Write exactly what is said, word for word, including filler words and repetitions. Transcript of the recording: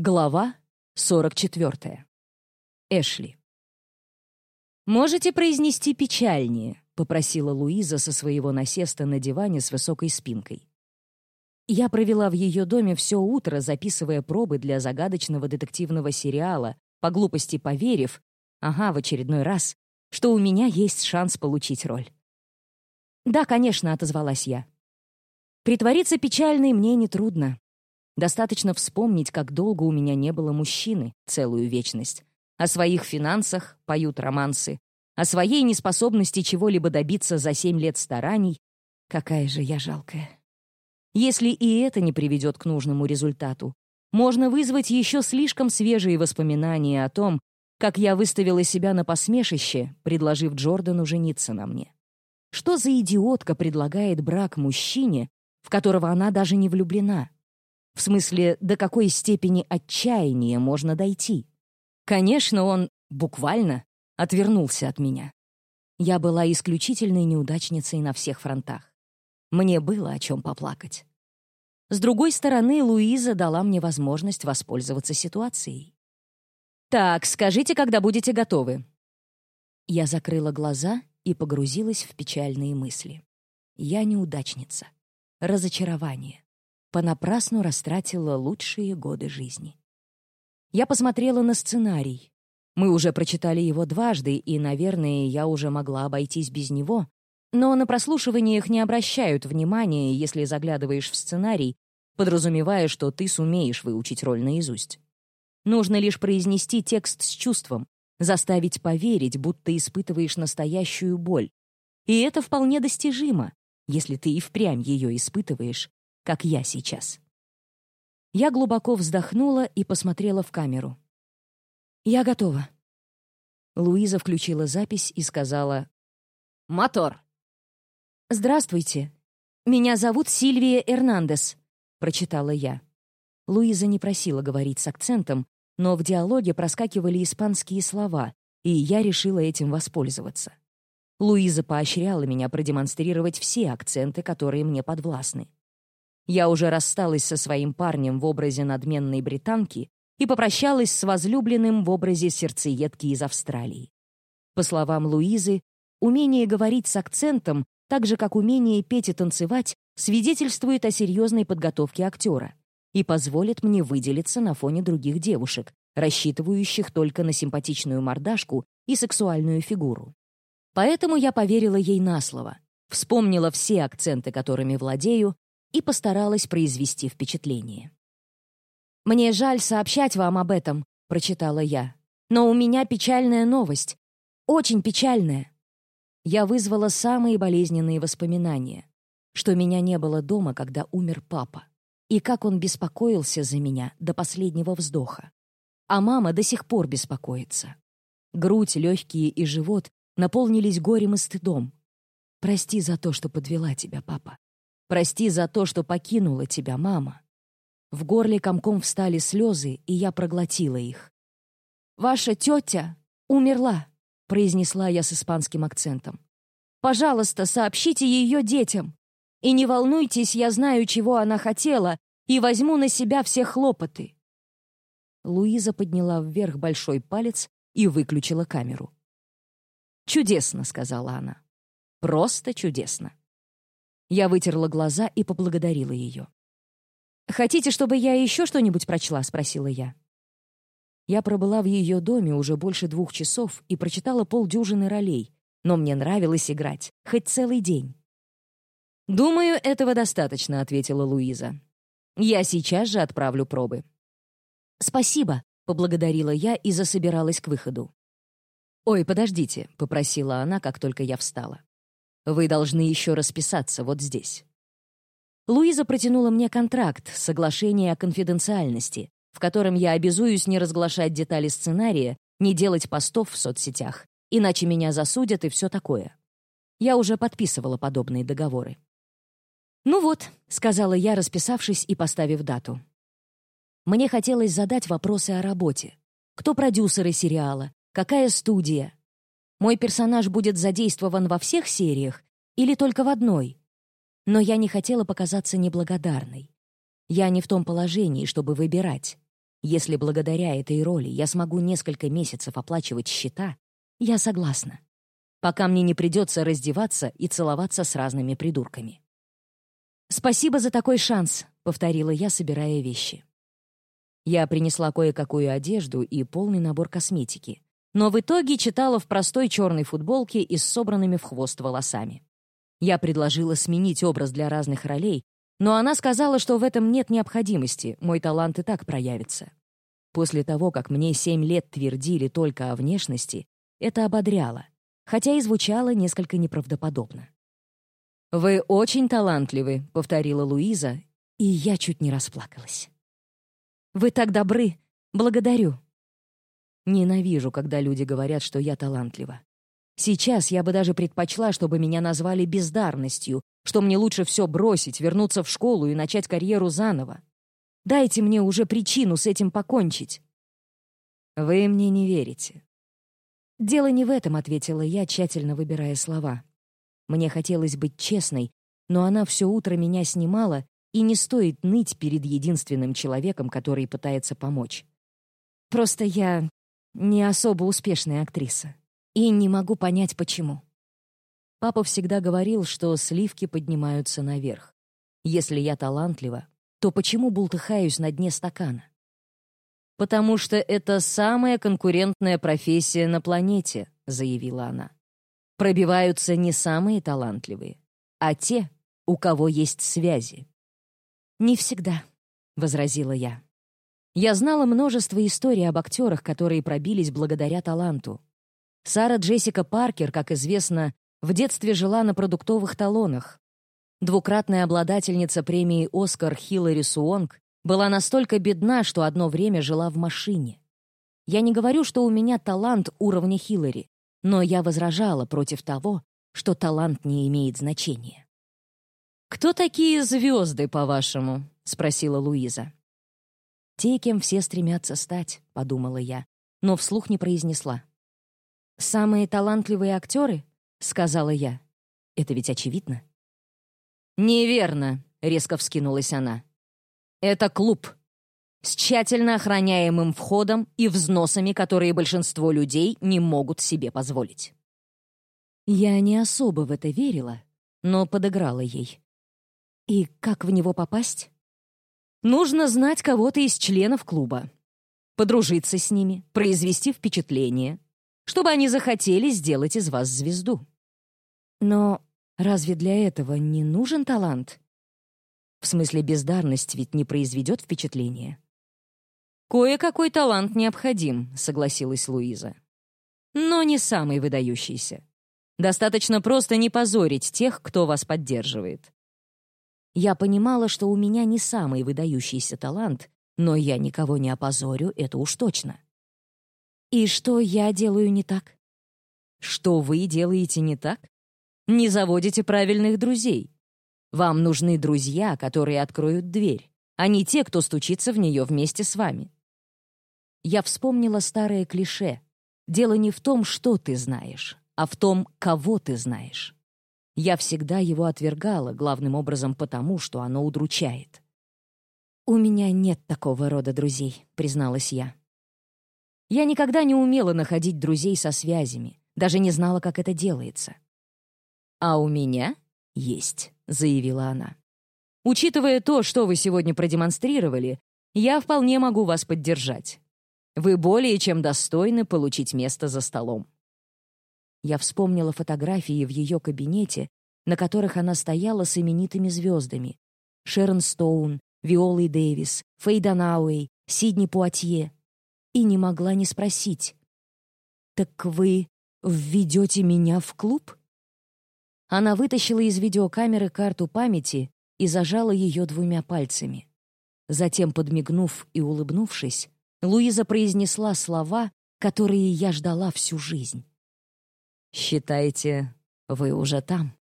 Глава сорок четвёртая. Эшли. «Можете произнести печальнее?» — попросила Луиза со своего насеста на диване с высокой спинкой. Я провела в ее доме все утро, записывая пробы для загадочного детективного сериала, по глупости поверив, ага, в очередной раз, что у меня есть шанс получить роль. «Да, конечно», — отозвалась я. Притвориться печальной мне нетрудно. Достаточно вспомнить, как долго у меня не было мужчины, целую вечность. О своих финансах поют романсы, о своей неспособности чего-либо добиться за семь лет стараний. Какая же я жалкая. Если и это не приведет к нужному результату, можно вызвать еще слишком свежие воспоминания о том, как я выставила себя на посмешище, предложив Джордану жениться на мне. Что за идиотка предлагает брак мужчине, в которого она даже не влюблена? В смысле, до какой степени отчаяния можно дойти? Конечно, он буквально отвернулся от меня. Я была исключительной неудачницей на всех фронтах. Мне было о чем поплакать. С другой стороны, Луиза дала мне возможность воспользоваться ситуацией. «Так, скажите, когда будете готовы». Я закрыла глаза и погрузилась в печальные мысли. Я неудачница. Разочарование. Понапрасну растратила лучшие годы жизни. Я посмотрела на сценарий. Мы уже прочитали его дважды, и, наверное, я уже могла обойтись без него, но на прослушиваниях не обращают внимания, если заглядываешь в сценарий, подразумевая, что ты сумеешь выучить роль наизусть. Нужно лишь произнести текст с чувством, заставить поверить, будто испытываешь настоящую боль. И это вполне достижимо, если ты и впрямь ее испытываешь, как я сейчас. Я глубоко вздохнула и посмотрела в камеру. «Я готова». Луиза включила запись и сказала: «Мотор!» «Здравствуйте. Меня зовут Сильвия Эрнандес», — прочитала я. Луиза не просила говорить с акцентом, но в диалоге проскакивали испанские слова, и я решила этим воспользоваться. Луиза поощряла меня продемонстрировать все акценты, которые мне подвластны. Я уже рассталась со своим парнем в образе надменной британки и попрощалась с возлюбленным в образе сердцеедки из Австралии. По словам Луизы, умение говорить с акцентом, так же как умение петь и танцевать, свидетельствует о серьезной подготовке актера и позволит мне выделиться на фоне других девушек, рассчитывающих только на симпатичную мордашку и сексуальную фигуру. Поэтому я поверила ей на слово, вспомнила все акценты, которыми владею, и постаралась произвести впечатление. «Мне жаль сообщать вам об этом», — прочитала я. «Но у меня печальная новость. Очень печальная». Я вызвала самые болезненные воспоминания, что меня не было дома, когда умер папа, и как он беспокоился за меня до последнего вздоха. А мама до сих пор беспокоится. Грудь, легкие и живот наполнились горем и стыдом. «Прости за то, что подвела тебя, папа. Прости за то, что покинула тебя, мама». В горле комком встали слезы, и я проглотила их. «Ваша тетя умерла», — произнесла я с испанским акцентом. «Пожалуйста, сообщите ее детям. И не волнуйтесь, я знаю, чего она хотела, и возьму на себя все хлопоты». Луиза подняла вверх большой палец и выключила камеру. «Чудесно», — сказала она. «Просто чудесно». Я вытерла глаза и поблагодарила ее. «Хотите, чтобы я еще что-нибудь прочла?» — спросила я. Я пробыла в ее доме уже больше двух часов и прочитала полдюжины ролей, но мне нравилось играть, хоть целый день. «Думаю, этого достаточно», — ответила Луиза. «Я сейчас же отправлю пробы». «Спасибо», — поблагодарила я и засобиралась к выходу. «Ой, подождите», — попросила она, как только я встала. «Вы должны еще расписаться вот здесь». Луиза протянула мне контракт, соглашение о конфиденциальности, в котором я обязуюсь не разглашать детали сценария, не делать постов в соцсетях, иначе меня засудят и все такое. Я уже подписывала подобные договоры. «Ну вот», — сказала я, расписавшись и поставив дату. Мне хотелось задать вопросы о работе. Кто продюсеры сериала? Какая студия? Мой персонаж будет задействован во всех сериях или только в одной? Но я не хотела показаться неблагодарной. Я не в том положении, чтобы выбирать. Если благодаря этой роли я смогу несколько месяцев оплачивать счета, я согласна. Пока мне не придется раздеваться и целоваться с разными придурками. «Спасибо за такой шанс», — повторила я, собирая вещи. Я принесла кое-какую одежду и полный набор косметики, но в итоге читала в простой черной футболке и с собранными в хвост волосами. Я предложила сменить образ для разных ролей, но она сказала, что в этом нет необходимости, мой талант и так проявится. После того, как мне семь лет твердили только о внешности, это ободряло, хотя и звучало несколько неправдоподобно. «Вы очень талантливы», — повторила Луиза, и я чуть не расплакалась. «Вы так добры! Благодарю!» Ненавижу, когда люди говорят, что я талантлива. Сейчас я бы даже предпочла, чтобы меня назвали бездарностью, что мне лучше все бросить, вернуться в школу и начать карьеру заново. Дайте мне уже причину с этим покончить. Вы мне не верите. «Дело не в этом», — ответила я, тщательно выбирая слова. Мне хотелось быть честной, но она все утро меня снимала, и не стоит ныть перед единственным человеком, который пытается помочь. Просто я не особо успешная актриса, и не могу понять, почему. Папа всегда говорил, что сливки поднимаются наверх. Если я талантлива, то почему бултыхаюсь на дне стакана? «Потому что это самая конкурентная профессия на планете», — заявила она. «Пробиваются не самые талантливые, а те, у кого есть связи». «Не всегда», — возразила я. Я знала множество историй об актерах, которые пробились благодаря таланту. Сара Джессика Паркер, как известно, в детстве жила на продуктовых талонах. Двукратная обладательница премии «Оскар» Хилари Суонг была настолько бедна, что одно время жила в машине. Я не говорю, что у меня талант уровня Хилари, но я возражала против того, что талант не имеет значения. «Кто такие звезды, по-вашему?» — спросила Луиза. «Те, кем все стремятся стать», — подумала я, но вслух не произнесла. «Самые талантливые актеры?» — сказала я. «Это ведь очевидно». «Неверно», — резко вскинулась она. «Это клуб с тщательно охраняемым входом и взносами, которые большинство людей не могут себе позволить». Я не особо в это верила, но подыграла ей. «И как в него попасть?» «Нужно знать кого-то из членов клуба, подружиться с ними, произвести впечатление, чтобы они захотели сделать из вас звезду». «Но разве для этого не нужен талант?» «В смысле, бездарность ведь не произведет впечатления». «Кое-какой талант необходим», — согласилась Луиза. «Но не самый выдающийся. Достаточно просто не позорить тех, кто вас поддерживает». Я понимала, что у меня не самый выдающийся талант, но я никого не опозорю, это уж точно. И что я делаю не так? Что вы делаете не так? Не заводите правильных друзей. Вам нужны друзья, которые откроют дверь, а не те, кто стучится в нее вместе с вами. Я вспомнила старое клише. Дело не в том, что ты знаешь, а в том, кого ты знаешь. Я всегда его отвергала, главным образом потому, что оно удручает. «У меня нет такого рода друзей», — призналась я. Я никогда не умела находить друзей со связями, даже не знала, как это делается. «А у меня есть», — заявила она. «Учитывая то, что вы сегодня продемонстрировали, я вполне могу вас поддержать. Вы более чем достойны получить место за столом». Я вспомнила фотографии в ее кабинете, на которых она стояла с именитыми звездами: Шерон Стоун, Виолой Дэвис, Фэй Данауэй, Сидни Пуатье, и не могла не спросить: «Так вы введете меня в клуб?» Она вытащила из видеокамеры карту памяти и зажала ее двумя пальцами. Затем, подмигнув и улыбнувшись, Луиза произнесла слова, которые я ждала всю жизнь. «Считайте, вы уже там».